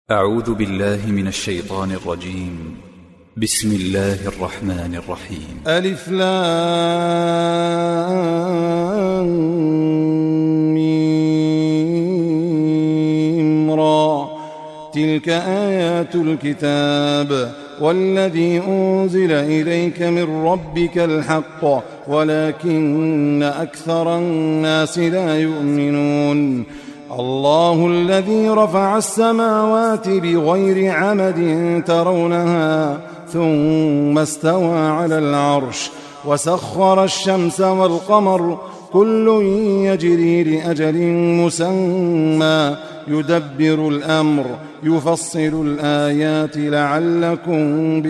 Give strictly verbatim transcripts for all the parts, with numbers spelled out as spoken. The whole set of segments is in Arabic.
أعوذ بالله من الشيطان الرجيم. بسم الله الرحمن الرحيم. ألف لام ميم را. تلك آيات الكتاب والذي أنزل إليك من ربك الحق ولكن أكثر الناس لا يؤمنون. الله الذي رفع السماوات بغير عمد ترونها ثم استوى على العرش وسخر الشمس والقمر كل يجري لأجل مسمى يدبر الأمر يفصل الآيات لعلكم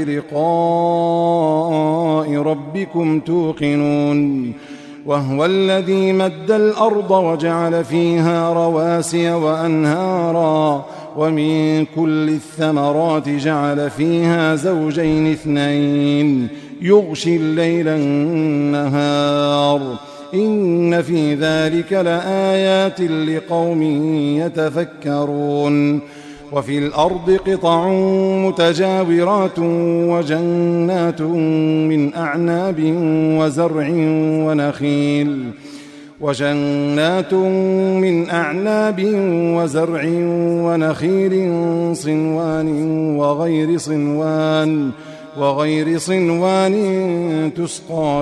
بلقاء ربكم توقنون. وهو الذي مد الأرض وجعل فيها رواسي وأنهارا ومن كل الثمرات جعل فيها زوجين اثنين يغشي الليل النهار إن في ذلك لآيات لقوم يتفكرون. وفي الأرض قطع متجاورات وجنات من أعناب وزرع ونخيل وجنات من أعناب وزرع ونخيل صنوان وغير صنوان وغير صنوان تسقى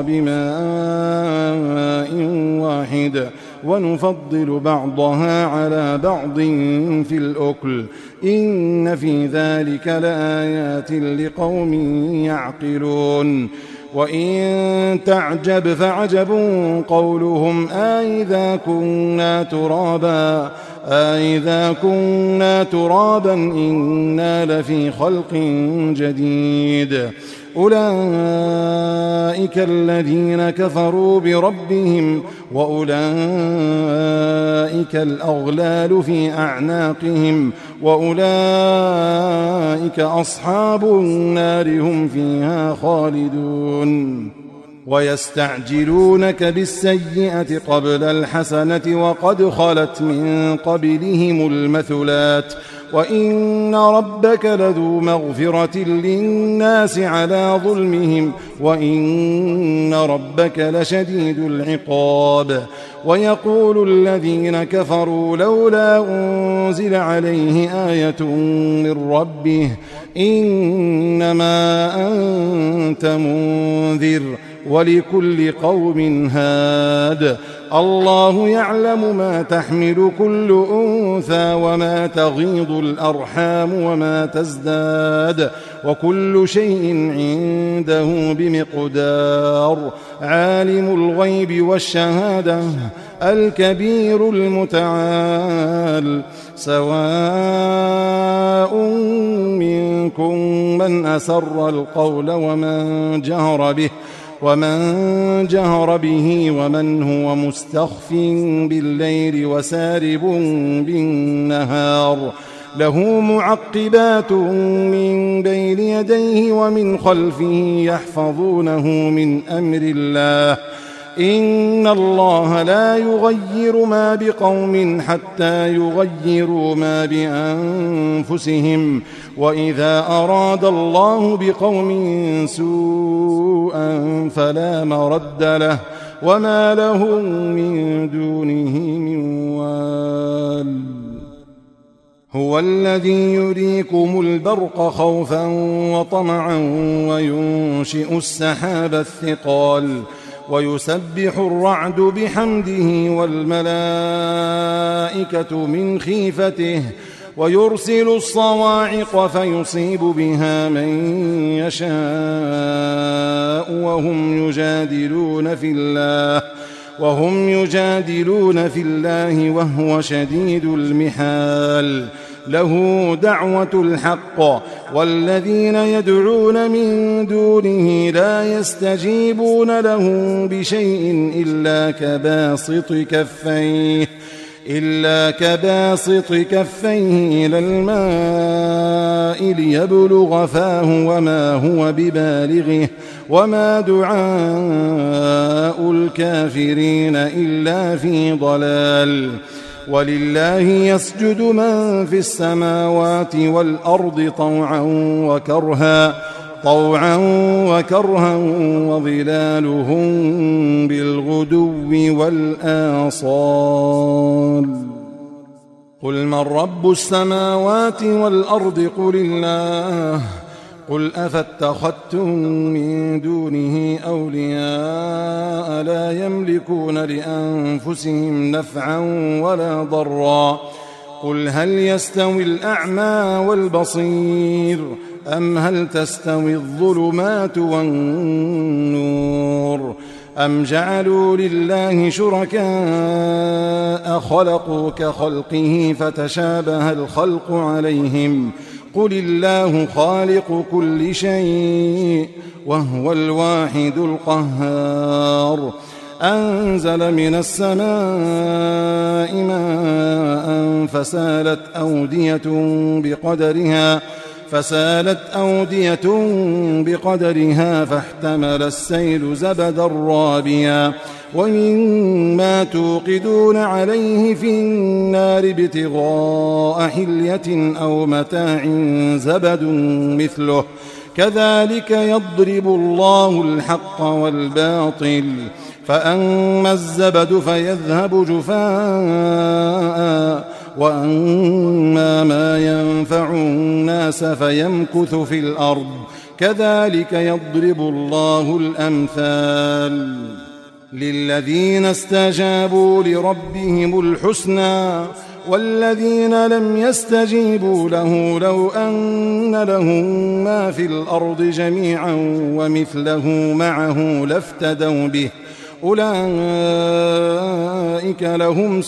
بماء واحد ونفضل بعضها على بعض في الأكل إن في ذلك لآيات لقوم يعقلون. وإن تعجب فعجب قولهم أإذا كنا ترابا أإذا كنا ترابا إنا لفي خلق جديد. أولئك الذين كفروا بربهم وأولئك الأغلال في أعناقهم وأولئك أصحاب النار هم فيها خالدون. ويستعجلونك بالسيئة قبل الحسنة وقد خلت من قبلهم المثلات وإن ربك لذو مغفرة للناس على ظلمهم وإن ربك لشديد العقاب. ويقول الذين كفروا لولا أنزل عليه آية من ربه إنما أنت منذر ولكل قوم هاد. الله يعلم ما تحمل كل أنثى وما تغيض الأرحام وما تزداد وكل شيء عنده بمقدار. عالم الغيب والشهادة الكبير المتعال. سواء منكم من أسر القول ومن جهر به ومن جهر به ومن هو مستخف بالليل وسارب بالنهار. له معقبات من بين يديه ومن خلفه يحفظونه من أمر الله. إن الله لا يغير ما بقوم حتى يغيروا ما بأنفسهم وإذا أراد الله بقوم سوءا فلا مرد له وما لهم من دونه من وال. هو الذي يريكم البرق خوفا وطمعا وينشئ السحاب الثقال ويسبح الرعد بحمده والملائكة من خيفته ويرسل الصواعق فيصيب بها من يشاء وهم يجادلون في الله وهم يجادلون في الله وهو شديد المحال. له دعوة الحق والذين يدعون من دونه لا يستجيبون لهم بشيء إلا كباسط كفيه إلا كباسط كفيه إلى الماء ليبلغ فاه وما هو ببالغه وما دعاء الكافرين إلا في ضلال. ولله يسجد من في السماوات والأرض طوعا وكرها طوعا وكرها وظلالهم بالغدو والآصال. قل من رب السماوات والأرض قل الله قل أفاتخذتم من دونه أولياء لا يملكون لأنفسهم نفعا ولا ضرا قل هل يستوي الأعمى والبصير أم هل تستوي الظلمات والنور أم جعلوا لله شركاء خلقوا كخلقه فتشابه الخلق عليهم قل الله خالق كل شيء وهو الواحد القهار. أنزل من السماء ماء فسالت أودية بقدرها فسالت أودية بقدرها فاحتمل السيل زبدا رابيا ومما توقدون عليه في النار ابتغاء حلية أو متاع زبد مثله كذلك يضرب الله الحق والباطل فأما الزبد فيذهب جفاء وأما ما ينفع الناس فيمكث في الأرض كذلك يضرب الله الأمثال. للذين استجابوا لربهم الحسنى والذين لم يستجيبوا له لو أن لهم ما في الأرض جميعا ومثله معه لافتدوا به أولئك لهم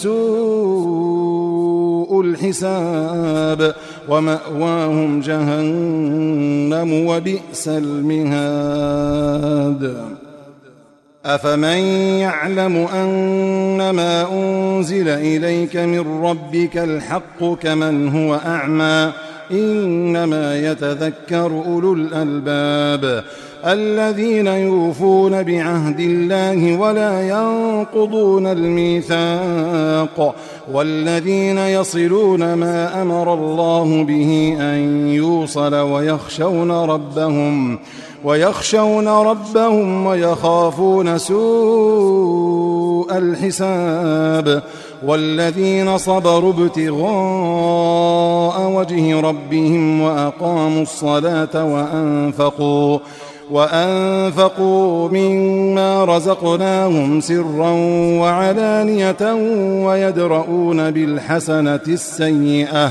سوء الحساب ومأواهم جهنم وبئس المهاد. أفمن يعلم أنما أنزل إليك من ربك الحق كمن هو أعمى إنما يتذكر أولو الألباب الذين يوفون بعهد الله ولا ينقضون الميثاق والذين يصلون ما أمر الله به أن يوصل ويخشون ربهم ويخشون ربهم ويخافون سوء الحساب والذين صبروا ابتغاء وجه ربهم وأقاموا الصلاة وأنفقوا وأنفقوا مما رزقناهم سرا وعلانية ويدرؤون بالحسنة السيئة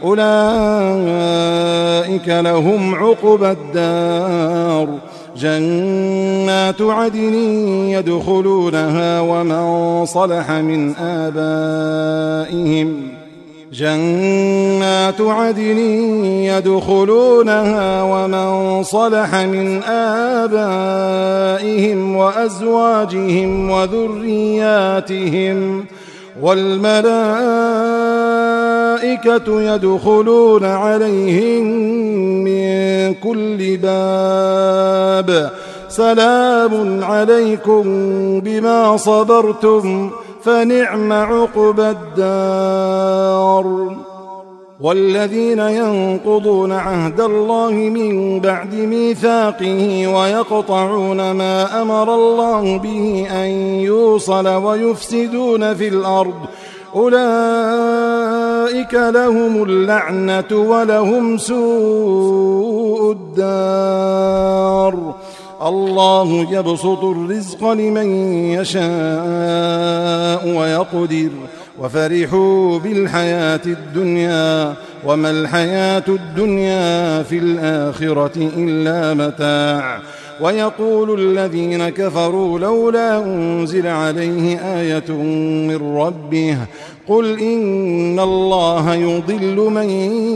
أولئك لهم عقبى الدار جنات عدن يدخلونها ومن صلح من آبائهم جنات عدن يدخلونها ومن صلح من آبائهم وأزواجهم وذرياتهم والملائكة يدخلون عليهم من كل باب سلام عليكم بما صبرتم فنعم عقبى الدار. والذين ينقضون عهد الله من بعد ميثاقه ويقطعون ما أمر الله به أن يوصل ويفسدون في الأرض أولئك لهم اللعنة ولهم سوء الدار. الله يبسط الرزق لمن يشاء ويقدر وفرحوا بالحياة الدنيا وما الحياة الدنيا في الآخرة إلا متاع. ويقول الذين كفروا لولا أنزل عليه آية من ربه قل إن الله يضل من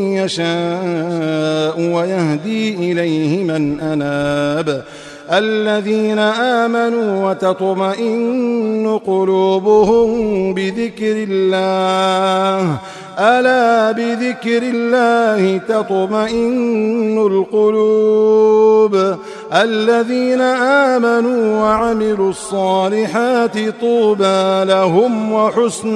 يشاء ويهدي إليه من أناب الذين آمنوا وتطمئن قلوبهم بذكر الله ألا بذكر الله تطمئن القلوب الذين آمنوا وعملوا الصالحات طوبى لهم وحسن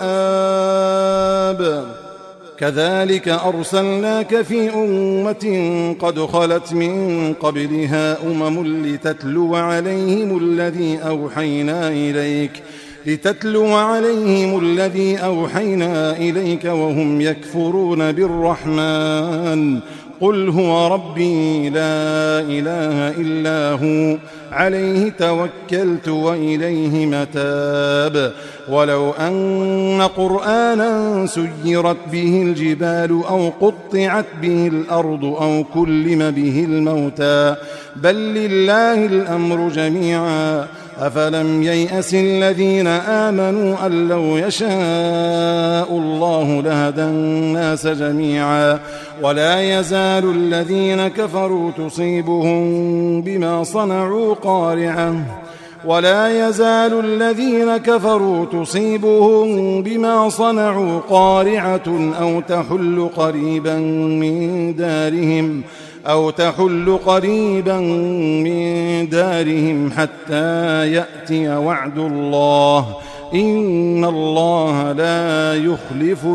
مآب. كذلك أرسلناك في أمة قد خلت من قبلها أمم لتتلو عليهم الذي أوحينا إليك لتتلو عليهم الذي أوحينا إليك وهم يكفرون بالرحمن قل هو ربي لا إله إلا هو عليه توكلت وإليه متاب. ولو أن قرآنا سيرت به الجبال أو قطعت به الأرض أو كلم به الموتى بل لله الأمر جميعا أفلم ييأس الذين آمنوا أن لو يشاء الله لهدى الناس جميعا ولا يزال الذين كفروا تصيبهم بما صنعوا قارعة ولا يزال الذين كفروا تصيبهم بما صنعوا قارعة أو تحل قريبا من دارهم أو تحل قريبا من دارهم حتى يأتي وعد الله إن الله لا يخلف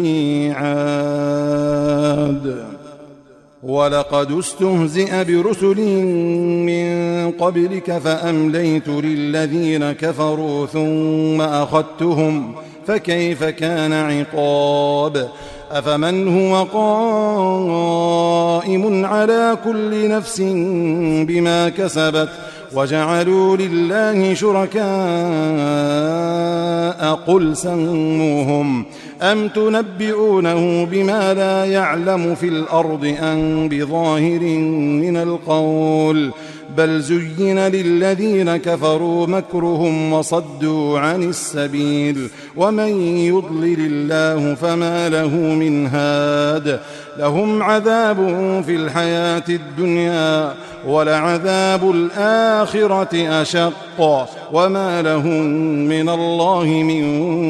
الميعاد. ولقد استهزئ برسل من قبلك فأمليت للذين كفروا ثم أخذتهم فكيف كان عقاب. أفمن هو قائم على كل نفس بما كسبت وجعلوا لله شركاء قل سموهم أم تنبئونه بما لا يعلم في الأرض أم بظاهر من القول بل زين للذين كفروا مكرهم وصدوا عن السبيل ومن يضلل الله فما له من هاد. لهم عذاب في الحياة الدنيا ولعذاب الآخرة أشق وما لهم من الله من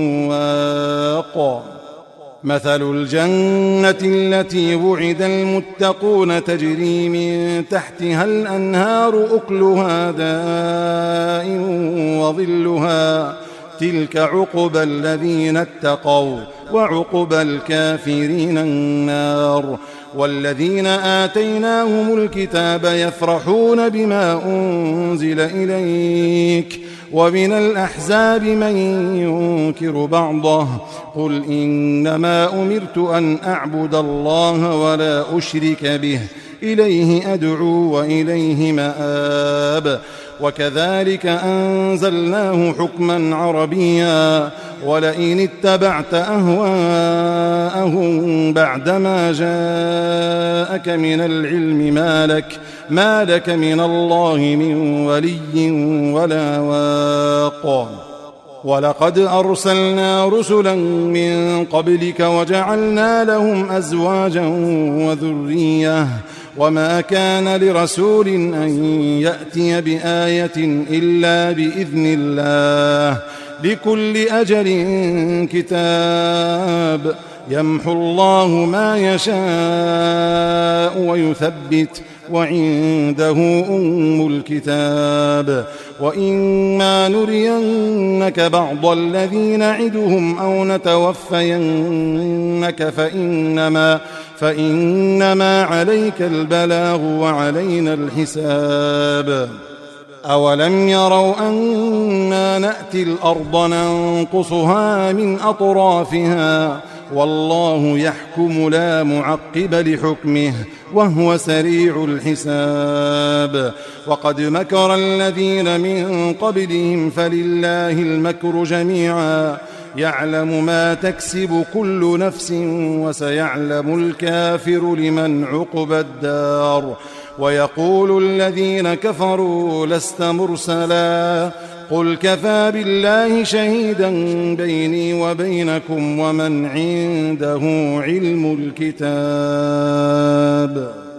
واق. مثل الجنة التي وعد المتقون تجري من تحتها الأنهار أكلها دائم وظلها تلك عقبى الذين اتقوا وعقبى الكافرين النار. والذين آتيناهم الكتاب يفرحون بما أنزل إليك ومن الأحزاب من ينكر بعضه قل إنما أمرت أن أعبد الله ولا أشرك به إليه أدعو وإليه مآب. وكذلك أنزلناه حكما عربيا ولئن اتبعت أهواءهم بعدما جاءك من العلم ما لك, ما لك من الله من ولي ولا واق. ولقد أرسلنا رسلا من قبلك وجعلنا لهم أزواجا وذرية وما كان لرسول أن يأتي بآية إلا بإذن الله لكل أجل كتاب يمحو الله ما يشاء ويثبت وعنده أم الكتاب. وإما نرينك بعض الذي نعدهم أو نتوفينك فإنما, فإنما عليك البلاغ وعلينا الحساب. أولم يروا أنا نأتي الأرض ننقصها من أطرافها والله يحكم لا معقب لحكمه وهو سريع الحساب. وقد مكر الذين من قبلهم فلله المكر جميعا يعلم ما تكسب كل نفس وسيعلم الكافر لمن عقبى الدار. ويقول الذين كفروا لست مرسلا قل كفى بالله شهيدا بيني وبينكم ومن عنده علم الكتاب.